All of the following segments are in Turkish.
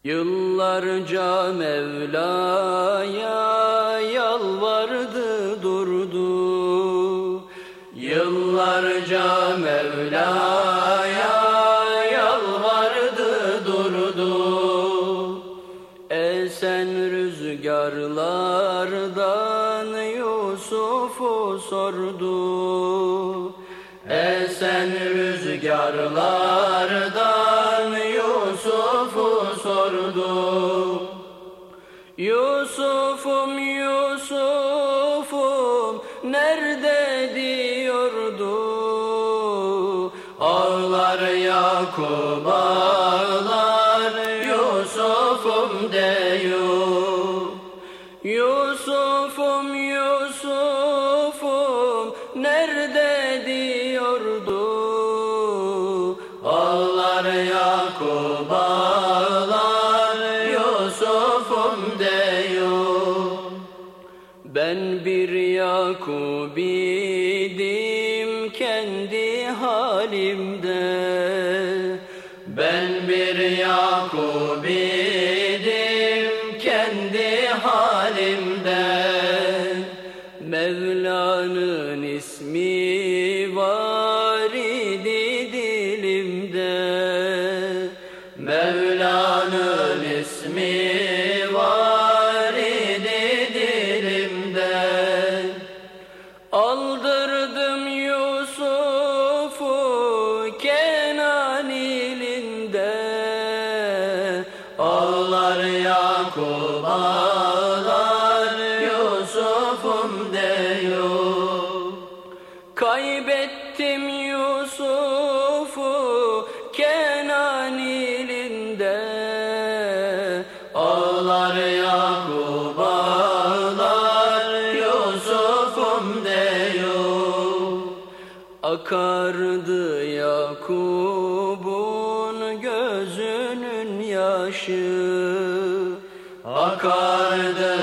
Yıllarca Mevla'ya yalvardı durdu. Yıllarca Mevla'ya yalvardı durdu. Esen rüzgarlardan Yusuf'u sordu. Esen rüzgarlardan Yusuf'u sordu. Yusuf'um Yusuf'um nerede diyordu. Ağlar Yakup ağlar Yusuf'um diyor. Yusuf'um Yusuf'um nerede diyordu. Ağlar Yakup ağlar Yusuf'um diyor. Ben bir Yakup idim kendi halimde. Ben bir Yakup idim kendi halimde. Mevla'nın ismi var idi dilimde. Mevla'nın ismi var idi dilimde. Aldırdım Yusuf'u Kenan ilinde. Ağlar Yakup ağlar Yusuf'um diyor. Kaybettim Yusuf'u Kenan ilinde. Ağlar Yakup ağlar Yusuf'um diyor. Akardı Yakup'un gözünün yaşı. Akardı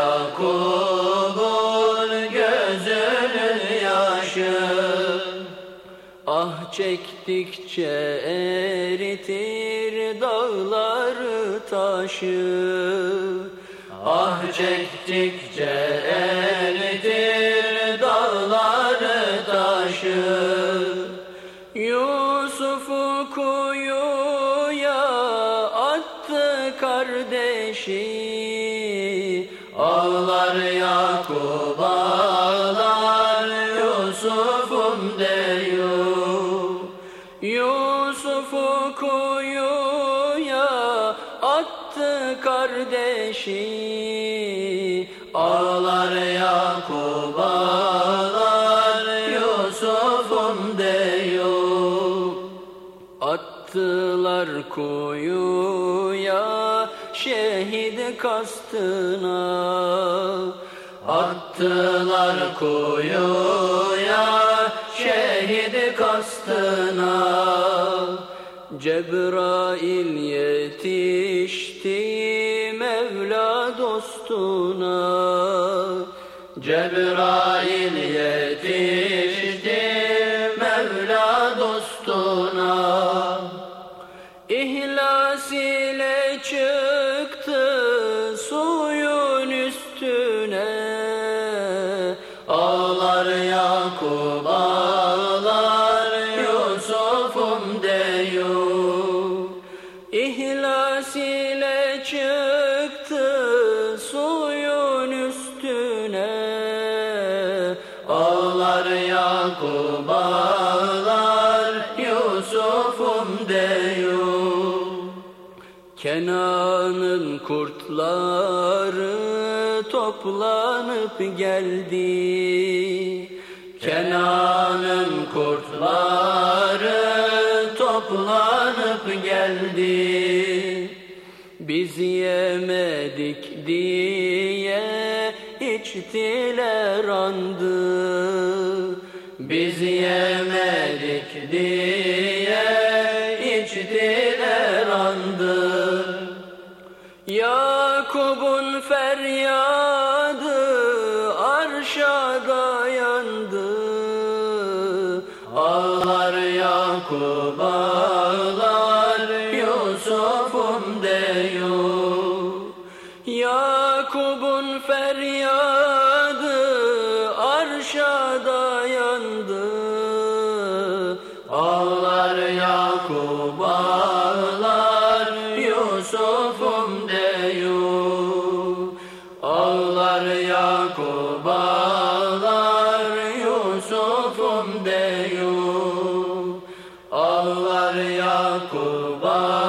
Yakup'un gözünün yaşı. Ah çektikçe eritir dağları taşı. Ah çektikçe eritir dağları taşı. Yusuf'u kuyuya attı kardeşi. Ağlar Yakup ağlar Yusuf'um diyor. Yusuf'u kuyuya attı kardeşi. Ağlar Yakup ağlar Yusuf'um diyor. Attılar kuyuya şehit kastına. Attılar kuyuya şehit kastına. Cebrail yetişti Mevla dostuna. Cebrail yetişti Mevla dostuna. İhlas ile çıktı suyun üstüne. Ağlar Yakup ağlar Yusuf'um diyor. İhlas ile çıktı suyun üstüne. Ağlar Yakup ağlar Yusuf'um diyor. Kenan'ın kurtları toplanıp geldi. Kenan'ın kurtları toplanıp geldi. Biz yemedik diye içtiler andı. Biz yemedik diye içtiler andı. Yakup'un feryadı arşa dayandı. Ağlar Yakup ağlar Yusuf'um diyor. Yakub'un feryadı arşa dayandı. Ağlar Yakub ağlar, Yusuf'um deyur. Ağlar Yakub ağlar, Yusuf'um deyur. Ağlar Yakub ağlar.